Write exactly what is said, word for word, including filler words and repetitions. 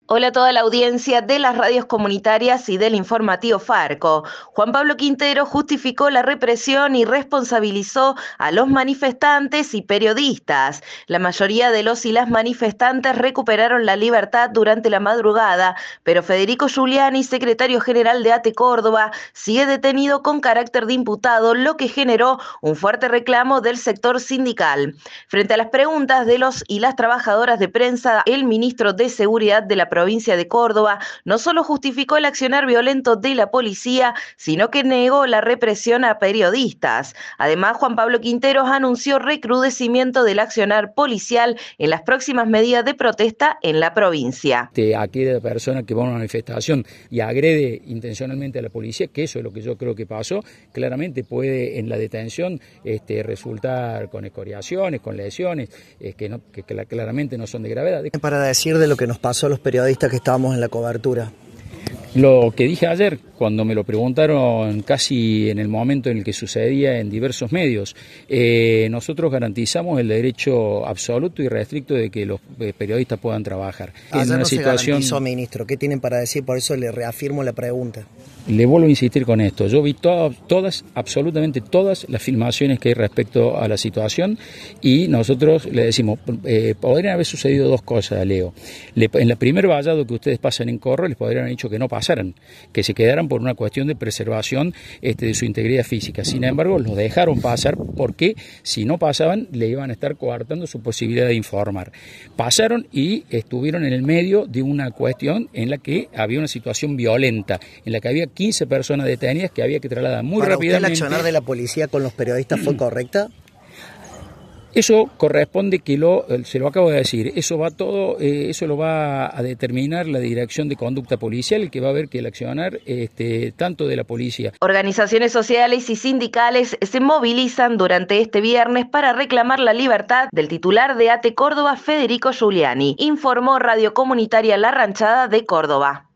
Hola a toda la audiencia de las radios comunitarias y del informativo Farco. Juan Pablo Quintero justificó la represión y responsabilizó a los manifestantes y periodistas. La mayoría de los y las manifestantes recuperaron la libertad durante la madrugada, pero Federico Giuliani, secretario general de ATE Córdoba, sigue detenido con carácter de imputado, lo que generó un fuerte reclamo del sector sindical. Frente a las preguntas de los y las trabajadoras de prensa, el ministro de Seguridad de la provincia de Córdoba no solo justificó el accionar violento de la policía, sino que negó la represión a periodistas. Además, Juan Pablo Quinteros anunció recrudecimiento del accionar policial en las próximas medidas de protesta en la provincia. De aquella persona que va a una manifestación y agrede intencionalmente a la policía, que eso es lo que yo creo que pasó, claramente puede en la detención este, resultar con escoriaciones, con lesiones, eh, que, no, que claramente no son de gravedad. Para decir de lo que nos pasó a los periodistas que estábamos en la cobertura. Lo que dije ayer, cuando me lo preguntaron casi en el momento en el que sucedía en diversos medios, eh, nosotros garantizamos el derecho absoluto y restricto de que los eh, periodistas puedan trabajar. Ayer en una no situación... se garantizó, ministro. ¿Qué tienen para decir? Por eso le reafirmo la pregunta. Le vuelvo a insistir con esto, yo vi to todas, absolutamente todas las filmaciones que hay respecto a la situación y nosotros le decimos, eh, podrían haber sucedido dos cosas, Leo. Le, en el primer vallado que ustedes pasan en Corro, les podrían haber dicho que no pasaran, que se quedaran por una cuestión de preservación este, de su integridad física. Sin embargo, los dejaron pasar porque si no pasaban, le iban a estar coartando su posibilidad de informar. Pasaron y estuvieron en el medio de una cuestión en la que había una situación violenta, en la que había quince personas detenidas que había que trasladar muy ¿Para rápidamente. usted el accionar de la policía con los periodistas fue correcta? Eso corresponde que lo, se lo acabo de decir, eso va todo, eh, eso lo va a determinar la Dirección de Conducta Policial, que va a ver que el accionar este, tanto de la policía. Organizaciones sociales y sindicales se movilizan durante este viernes para reclamar la libertad del titular de ATE Córdoba, Federico Giuliani, informó Radio Comunitaria La Ranchada de Córdoba.